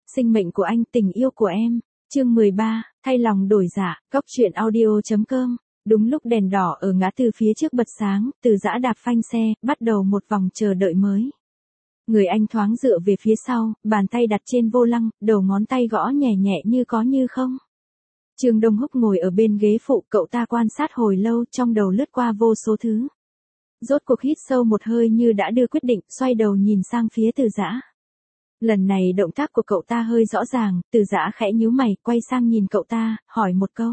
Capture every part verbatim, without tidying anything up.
Sinh mệnh của anh, tình yêu của em. Chương mười ba, thay lòng đổi dạ, góc truyện audio.com. Đúng lúc đèn đỏ ở ngã tư phía trước bật sáng, Từ Dã đạp phanh xe, bắt đầu một vòng chờ đợi mới. Người anh thoáng dựa về phía sau, bàn tay đặt trên vô lăng, đầu ngón tay gõ nhẹ nhẹ như có như không. Trương Đông Húc ngồi ở bên ghế phụ, cậu ta quan sát hồi lâu, trong đầu lướt qua vô số thứ. Rốt cuộc hít sâu một hơi như đã đưa quyết định, xoay đầu nhìn sang phía Từ Dã. Lần này động tác của cậu ta hơi rõ ràng, Từ Dã khẽ nhíu mày, quay sang nhìn cậu ta, hỏi một câu.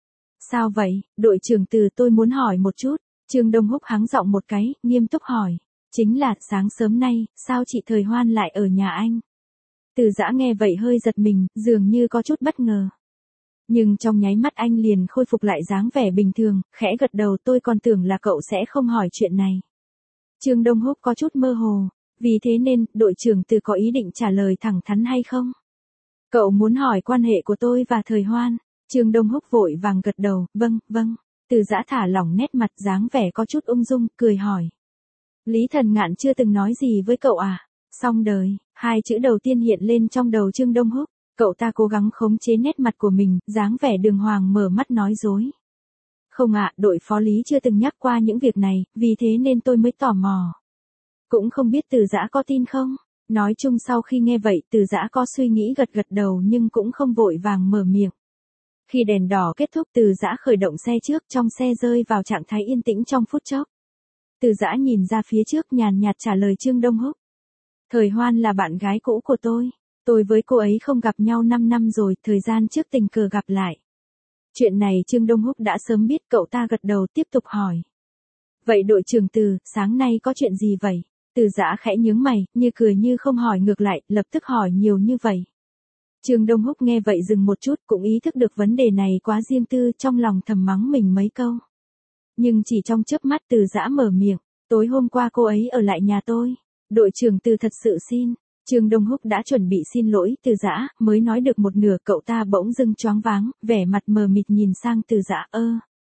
Sao vậy, đội trưởng Từ, tôi muốn hỏi một chút. Trương Đông Húc hắng giọng một cái, nghiêm túc hỏi. Chính là, sáng sớm nay, sao chị Thời Hoan lại ở nhà anh? Từ Dã nghe vậy hơi giật mình, dường như có chút bất ngờ. Nhưng trong nháy mắt anh liền khôi phục lại dáng vẻ bình thường, khẽ gật đầu, tôi còn tưởng là cậu sẽ không hỏi chuyện này. Trương Đông Húc có chút mơ hồ, vì thế nên, đội trưởng Từ có ý định trả lời thẳng thắn hay không? Cậu muốn hỏi quan hệ của tôi và Thời Hoan? Trương Đông Húc vội vàng gật đầu, vâng, vâng. Từ Dã thả lỏng nét mặt, dáng vẻ có chút ung dung, cười hỏi. Lý Thần Ngạn chưa từng nói gì với cậu à? Xong đời, hai chữ đầu tiên hiện lên trong đầu Trương Đông Húc. Cậu ta cố gắng khống chế nét mặt của mình, dáng vẻ đường hoàng mở mắt nói dối. Không ạ, đội phó Lý chưa từng nhắc qua những việc này, vì thế nên tôi mới tò mò. Cũng không biết Từ Dã có tin không? Nói chung sau khi nghe vậy, Từ Dã có suy nghĩ gật gật đầu nhưng cũng không vội vàng mở miệng. Khi đèn đỏ kết thúc, Từ Dã khởi động xe trước, trong xe rơi vào trạng thái yên tĩnh trong phút chốc. Từ Dã nhìn ra phía trước, nhàn nhạt trả lời Trương Đông Húc. Thời Hoan là bạn gái cũ của tôi. Tôi với cô ấy không gặp nhau năm năm rồi, thời gian trước tình cờ gặp lại. Chuyện này Trương Đông Húc đã sớm biết, cậu ta gật đầu tiếp tục hỏi. Vậy đội trưởng Từ, sáng nay có chuyện gì vậy? Từ Dã khẽ nhướng mày, như cười như không hỏi ngược lại, lập tức hỏi nhiều như vậy. Trương Đông Húc nghe vậy dừng một chút, cũng ý thức được vấn đề này quá riêng tư, trong lòng thầm mắng mình mấy câu. Nhưng chỉ trong chớp mắt Từ Dã mở miệng, tối hôm qua cô ấy ở lại nhà tôi. Đội trưởng Từ thật sự xin. Trương Đông Húc đã chuẩn bị xin lỗi Từ Dã, mới nói được một nửa, cậu ta bỗng dưng choáng váng, vẻ mặt mờ mịt nhìn sang Từ Dã. Ơ,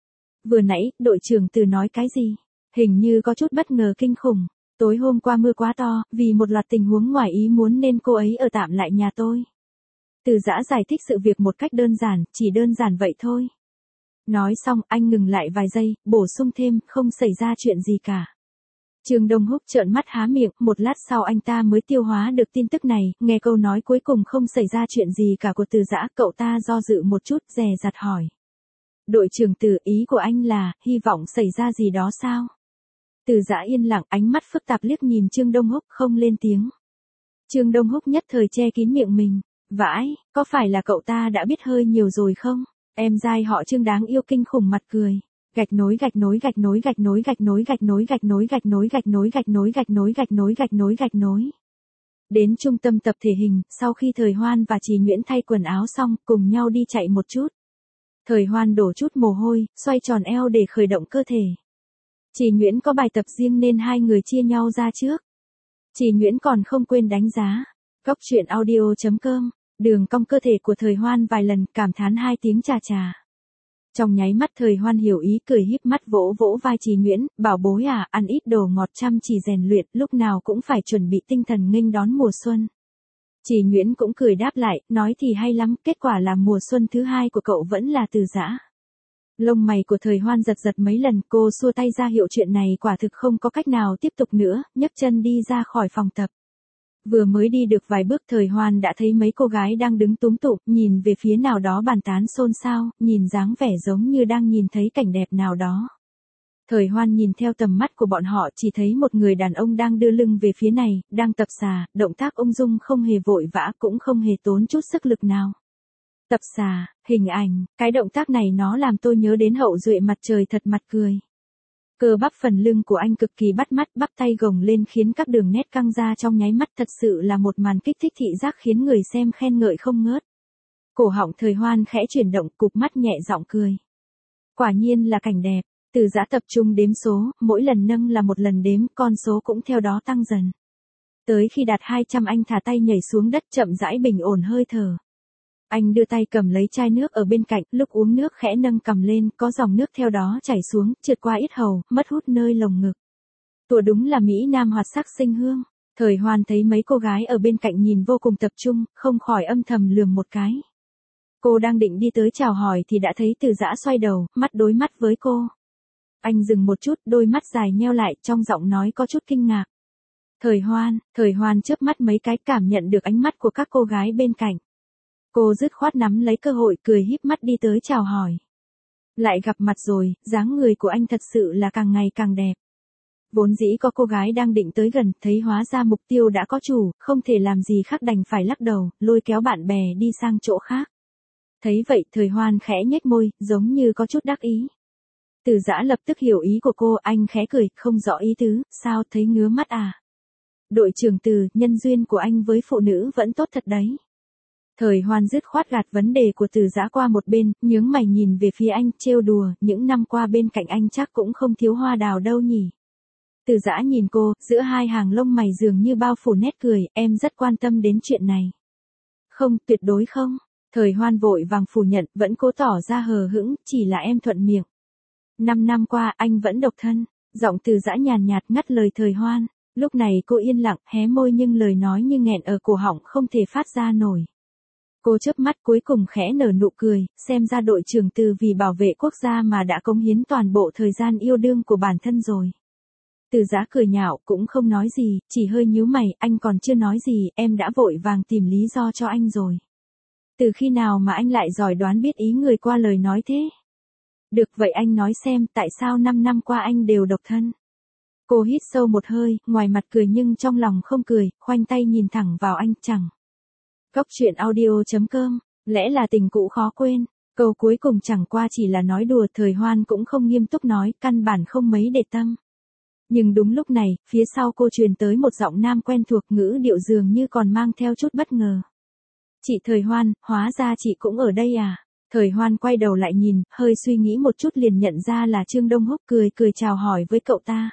vừa nãy, đội trưởng Từ nói cái gì? Hình như có chút bất ngờ kinh khủng. Tối hôm qua mưa quá to, vì một loạt tình huống ngoài ý muốn nên cô ấy ở tạm lại nhà tôi. Từ Dã giải thích sự việc một cách đơn giản, chỉ đơn giản vậy thôi. Nói xong, anh ngừng lại vài giây, bổ sung thêm, không xảy ra chuyện gì cả. Trương Đông Húc trợn mắt há miệng, một lát sau anh ta mới tiêu hóa được tin tức này, nghe câu nói cuối cùng không xảy ra chuyện gì cả của Từ Dã, cậu ta do dự một chút, dè dặt hỏi. Đội trưởng Từ, ý của anh là, hy vọng xảy ra gì đó sao? Từ Dã yên lặng, ánh mắt phức tạp liếc nhìn Trương Đông Húc, không lên tiếng. Trương Đông Húc nhất thời che kín miệng mình. Vãi, có phải là cậu ta đã biết hơi nhiều rồi không? Em giai họ Trương đáng yêu kinh khủng mặt cười. Gạch nối gạch nối gạch nối gạch nối gạch nối gạch nối gạch nối gạch nối gạch nối gạch nối gạch nối gạch nối gạch nối gạch nối. Đến trung tâm tập thể hình, sau khi Thời Hoan và Trì Nhuyễn thay quần áo xong, cùng nhau đi chạy một chút. Thời Hoan đổ chút mồ hôi, xoay tròn eo để khởi động cơ thể. Trì Nhuyễn có bài tập riêng nên hai người chia nhau ra trước. Trì Nhuyễn còn không quên đánh giá. Góc truyện audio.com. Đường cong cơ thể của Thời Hoan vài lần, cảm thán hai tiếng chà chà. Trong nháy mắt Thời Hoan hiểu ý, cười híp mắt vỗ vỗ vai Trì Nhuyễn, bảo bối à, ăn ít đồ ngọt, chăm chỉ rèn luyện, lúc nào cũng phải chuẩn bị tinh thần nghênh đón mùa xuân. Trì Nhuyễn cũng cười đáp lại, nói thì hay lắm, kết quả là mùa xuân thứ hai của cậu vẫn là Từ Dã. Lông mày của Thời Hoan giật giật mấy lần, cô xua tay ra hiệu chuyện này quả thực không có cách nào tiếp tục nữa, nhấc chân đi ra khỏi phòng tập. Vừa mới đi được vài bước Thời Hoan đã thấy mấy cô gái đang đứng túm tụm, nhìn về phía nào đó bàn tán xôn xao, nhìn dáng vẻ giống như đang nhìn thấy cảnh đẹp nào đó. Thời Hoan nhìn theo tầm mắt của bọn họ, chỉ thấy một người đàn ông đang đưa lưng về phía này, đang tập xà, động tác ung dung không hề vội vã cũng không hề tốn chút sức lực nào. Tập xà, hình ảnh, cái động tác này nó làm tôi nhớ đến Hậu Duệ mặt trời thật mặt cười. Cơ bắp phần lưng của anh cực kỳ bắt mắt, bắp tay gồng lên khiến các đường nét căng ra trong nháy mắt, thật sự là một màn kích thích thị giác khiến người xem khen ngợi không ngớt. Cổ họng Thời Hoan khẽ chuyển động, cụp mắt nhẹ giọng cười. Quả nhiên là cảnh đẹp. Từ Dã tập trung đếm số, mỗi lần nâng là một lần đếm, con số cũng theo đó tăng dần. Tới khi đạt hai trăm anh thả tay nhảy xuống đất, chậm rãi bình ổn hơi thở. Anh đưa tay cầm lấy chai nước ở bên cạnh, lúc uống nước khẽ nâng cầm lên, có dòng nước theo đó chảy xuống, trượt qua yết hầu, mất hút nơi lồng ngực. Tùa đúng là Mỹ Nam hoạt sắc sinh hương. Thời Hoan thấy mấy cô gái ở bên cạnh nhìn vô cùng tập trung, không khỏi âm thầm lườm một cái. Cô đang định đi tới chào hỏi thì đã thấy Từ Dã xoay đầu, mắt đối mắt với cô. Anh dừng một chút, đôi mắt dài nheo lại, trong giọng nói có chút kinh ngạc. Thời Hoan, Thời Hoan chớp mắt mấy cái, cảm nhận được ánh mắt của các cô gái bên cạnh. Cô dứt khoát nắm lấy cơ hội, cười híp mắt đi tới chào hỏi. Lại gặp mặt rồi, dáng người của anh thật sự là càng ngày càng đẹp. Vốn dĩ có cô gái đang định tới gần, thấy hóa ra mục tiêu đã có chủ, không thể làm gì khác đành phải lắc đầu, lôi kéo bạn bè đi sang chỗ khác. Thấy vậy, Thời Hoan khẽ nhếch môi, giống như có chút đắc ý. Từ Dã lập tức hiểu ý của cô, anh khẽ cười, không rõ ý tứ, sao, thấy ngứa mắt à? Đội trưởng Từ, nhân duyên của anh với phụ nữ vẫn tốt thật đấy. Thời Hoan dứt khoát gạt vấn đề của Từ Dã qua một bên, nhướng mày nhìn về phía anh, trêu đùa, những năm qua bên cạnh anh chắc cũng không thiếu hoa đào đâu nhỉ. Từ Dã nhìn cô, giữa hai hàng lông mày dường như bao phủ nét cười, em rất quan tâm đến chuyện này. Không, tuyệt đối không. Thời Hoan vội vàng phủ nhận, vẫn cố tỏ ra hờ hững, chỉ là em thuận miệng. Năm năm qua, anh vẫn độc thân. Giọng Từ Dã nhàn nhạt ngắt lời Thời Hoan. Lúc này cô yên lặng, hé môi nhưng lời nói như nghẹn ở cổ họng không thể phát ra nổi. Cô chớp mắt cuối cùng khẽ nở nụ cười, xem ra đội trưởng Từ vì bảo vệ quốc gia mà đã cống hiến toàn bộ thời gian yêu đương của bản thân rồi. Từ Dã cười nhạo, cũng không nói gì, chỉ hơi nhíu mày, anh còn chưa nói gì, em đã vội vàng tìm lý do cho anh rồi. Từ khi nào mà anh lại giỏi đoán biết ý người qua lời nói thế? Được vậy anh nói xem, tại sao năm năm qua anh đều độc thân? Cô hít sâu một hơi, ngoài mặt cười nhưng trong lòng không cười, khoanh tay nhìn thẳng vào anh, chẳng. Góc truyện audio chấm com, lẽ là tình cũ khó quên. Câu cuối cùng chẳng qua chỉ là nói đùa, Thời Hoan cũng không nghiêm túc nói, căn bản không mấy để tâm. Nhưng đúng lúc này, phía sau cô truyền tới một giọng nam quen thuộc, ngữ điệu dường như còn mang theo chút bất ngờ. Chị Thời Hoan, hóa ra chị cũng ở đây à? Thời Hoan quay đầu lại nhìn, hơi suy nghĩ một chút liền nhận ra là Trương Đông Húc, cười cười chào hỏi với cậu ta.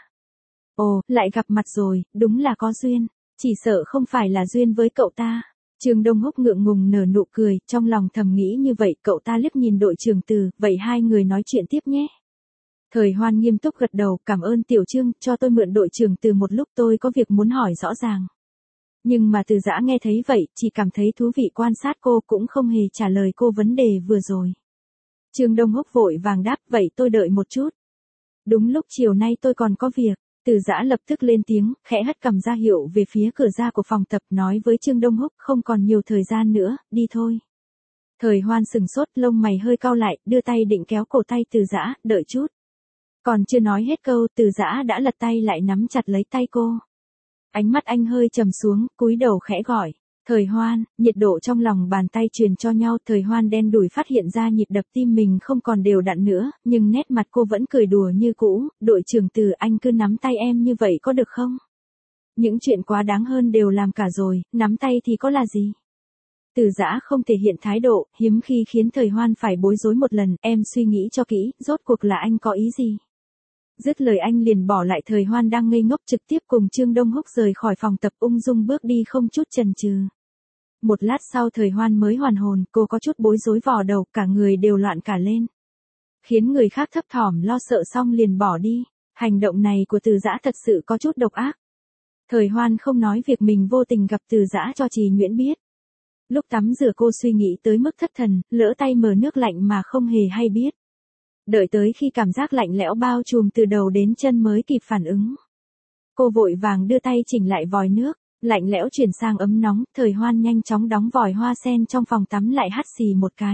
Ồ, lại gặp mặt rồi, đúng là có duyên, chỉ sợ không phải là duyên với cậu ta. Trương Đông Húc ngượng ngùng nở nụ cười, trong lòng thầm nghĩ như vậy, cậu ta liếc nhìn đội trưởng Từ, vậy hai người nói chuyện tiếp nhé. Thời Hoan nghiêm túc gật đầu, cảm ơn Tiểu Trương, cho tôi mượn đội trưởng Từ một lúc, tôi có việc muốn hỏi rõ ràng. Nhưng mà Từ Dã nghe thấy vậy, chỉ cảm thấy thú vị quan sát cô, cũng không hề trả lời cô vấn đề vừa rồi. Trương Đông Húc vội vàng đáp, vậy tôi đợi một chút. Đúng lúc chiều nay tôi còn có việc. Từ Dã lập tức lên tiếng, khẽ hất cằm ra hiệu về phía cửa ra của phòng tập, nói với Trương Đông Húc, không còn nhiều thời gian nữa, đi thôi. Thời Hoan sừng sốt, lông mày hơi cau lại, đưa tay định kéo cổ tay Từ Dã, đợi chút. Còn chưa nói hết câu, Từ Dã đã lật tay lại nắm chặt lấy tay cô. Ánh mắt anh hơi trầm xuống, cúi đầu khẽ gọi. Thời Hoan, nhiệt độ trong lòng bàn tay truyền cho nhau, Thời Hoan đen đủi phát hiện ra nhịp đập tim mình không còn đều đặn nữa, nhưng nét mặt cô vẫn cười đùa như cũ, đội trưởng Từ, anh cứ nắm tay em như vậy có được không? Những chuyện quá đáng hơn đều làm cả rồi, nắm tay thì có là gì? Từ Dã không thể hiện thái độ, hiếm khi khiến Thời Hoan phải bối rối một lần, em suy nghĩ cho kỹ, rốt cuộc là anh có ý gì? Dứt lời anh liền bỏ lại Thời Hoan đang ngây ngốc, trực tiếp cùng Trương Đông Húc rời khỏi phòng tập, ung dung bước đi không chút chần chừ. Một lát sau Thời Hoan mới hoàn hồn, cô có chút bối rối vò đầu, cả người đều loạn cả lên. Khiến người khác thấp thỏm lo sợ xong liền bỏ đi. Hành động này của Từ Dã thật sự có chút độc ác. Thời Hoan không nói việc mình vô tình gặp Từ Dã cho Trì Nhuyễn biết. Lúc tắm rửa cô suy nghĩ tới mức thất thần, lỡ tay mở nước lạnh mà không hề hay biết. Đợi tới khi cảm giác lạnh lẽo bao trùm từ đầu đến chân mới kịp phản ứng. Cô vội vàng đưa tay chỉnh lại vòi nước, lạnh lẽo chuyển sang ấm nóng, Thời Hoan nhanh chóng đóng vòi hoa sen trong phòng tắm lại hắt xì một cái.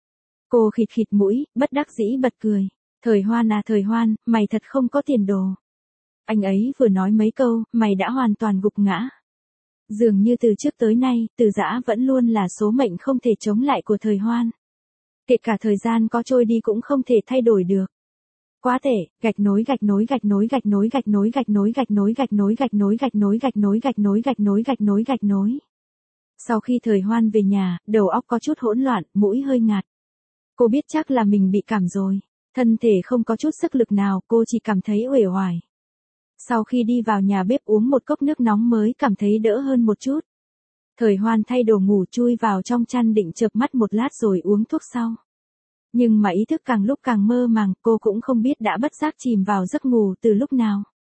Cô khịt khịt mũi, bất đắc dĩ bật cười. Thời Hoan à Thời Hoan, mày thật không có tiền đồ. Anh ấy vừa nói mấy câu, mày đã hoàn toàn gục ngã. Dường như từ trước tới nay, Từ Dã vẫn luôn là số mệnh không thể chống lại của Thời Hoan. Kể cả thời gian có trôi đi cũng không thể thay đổi được. Quá tệ, gạch nối gạch nối gạch nối gạch nối gạch nối gạch nối gạch nối gạch nối gạch nối gạch nối gạch nối gạch nối gạch nối gạch nối gạch nối. Sau khi Thời Hoan về nhà, đầu óc có chút hỗn loạn, mũi hơi ngạt. Cô biết chắc là mình bị cảm rồi. Thân thể không có chút sức lực nào, cô chỉ cảm thấy uể oải. Sau khi đi vào nhà bếp uống một cốc nước nóng mới cảm thấy đỡ hơn một chút. Thời Hoan thay đồ ngủ chui vào trong chăn định chợp mắt một lát rồi uống thuốc sau. Nhưng mà ý thức càng lúc càng mơ màng, cô cũng không biết đã bất giác chìm vào giấc ngủ từ lúc nào.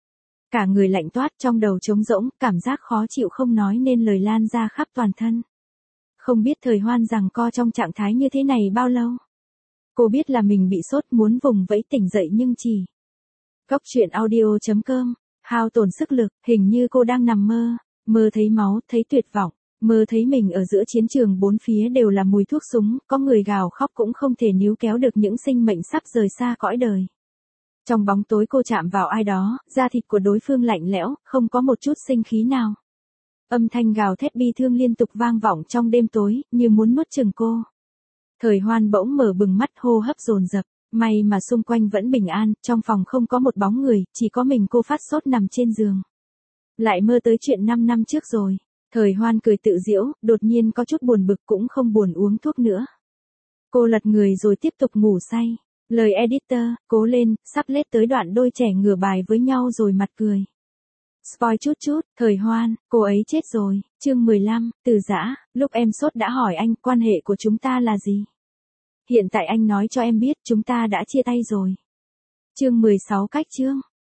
Cả người lạnh toát, trong đầu trống rỗng, cảm giác khó chịu không nói nên lời lan ra khắp toàn thân. Không biết Thời Hoan giằng co trong trạng thái như thế này bao lâu. Cô biết là mình bị sốt, muốn vùng vẫy tỉnh dậy nhưng chỉ. Góc truyện audio chấm com, hao tổn sức lực, hình như cô đang nằm mơ, mơ thấy máu, thấy tuyệt vọng, mơ thấy mình ở giữa chiến trường bốn phía đều là mùi thuốc súng, có người gào khóc cũng không thể níu kéo được những sinh mệnh sắp rời xa cõi đời. Trong bóng tối cô chạm vào ai đó, da thịt của đối phương lạnh lẽo, không có một chút sinh khí nào. Âm thanh gào thét bi thương liên tục vang vọng trong đêm tối, như muốn nuốt chửng cô. Thời Hoan bỗng mở bừng mắt, hô hấp dồn dập, may mà xung quanh vẫn bình an, trong phòng không có một bóng người, chỉ có mình cô phát sốt nằm trên giường. Lại mơ tới chuyện năm năm trước rồi. Thời Hoan cười tự giễu, đột nhiên có chút buồn bực cũng không buồn uống thuốc nữa. Cô lật người rồi tiếp tục ngủ say. Lời editor, cố lên, sắp lết tới đoạn đôi trẻ ngửa bài với nhau rồi mặt cười. Spoil chút chút, Thời Hoan, cô ấy chết rồi. Chương mười lăm, Từ Giã, lúc em sốt đã hỏi anh quan hệ của chúng ta là gì. Hiện tại anh nói cho em biết chúng ta đã chia tay rồi. Chương mười sáu, cách chương.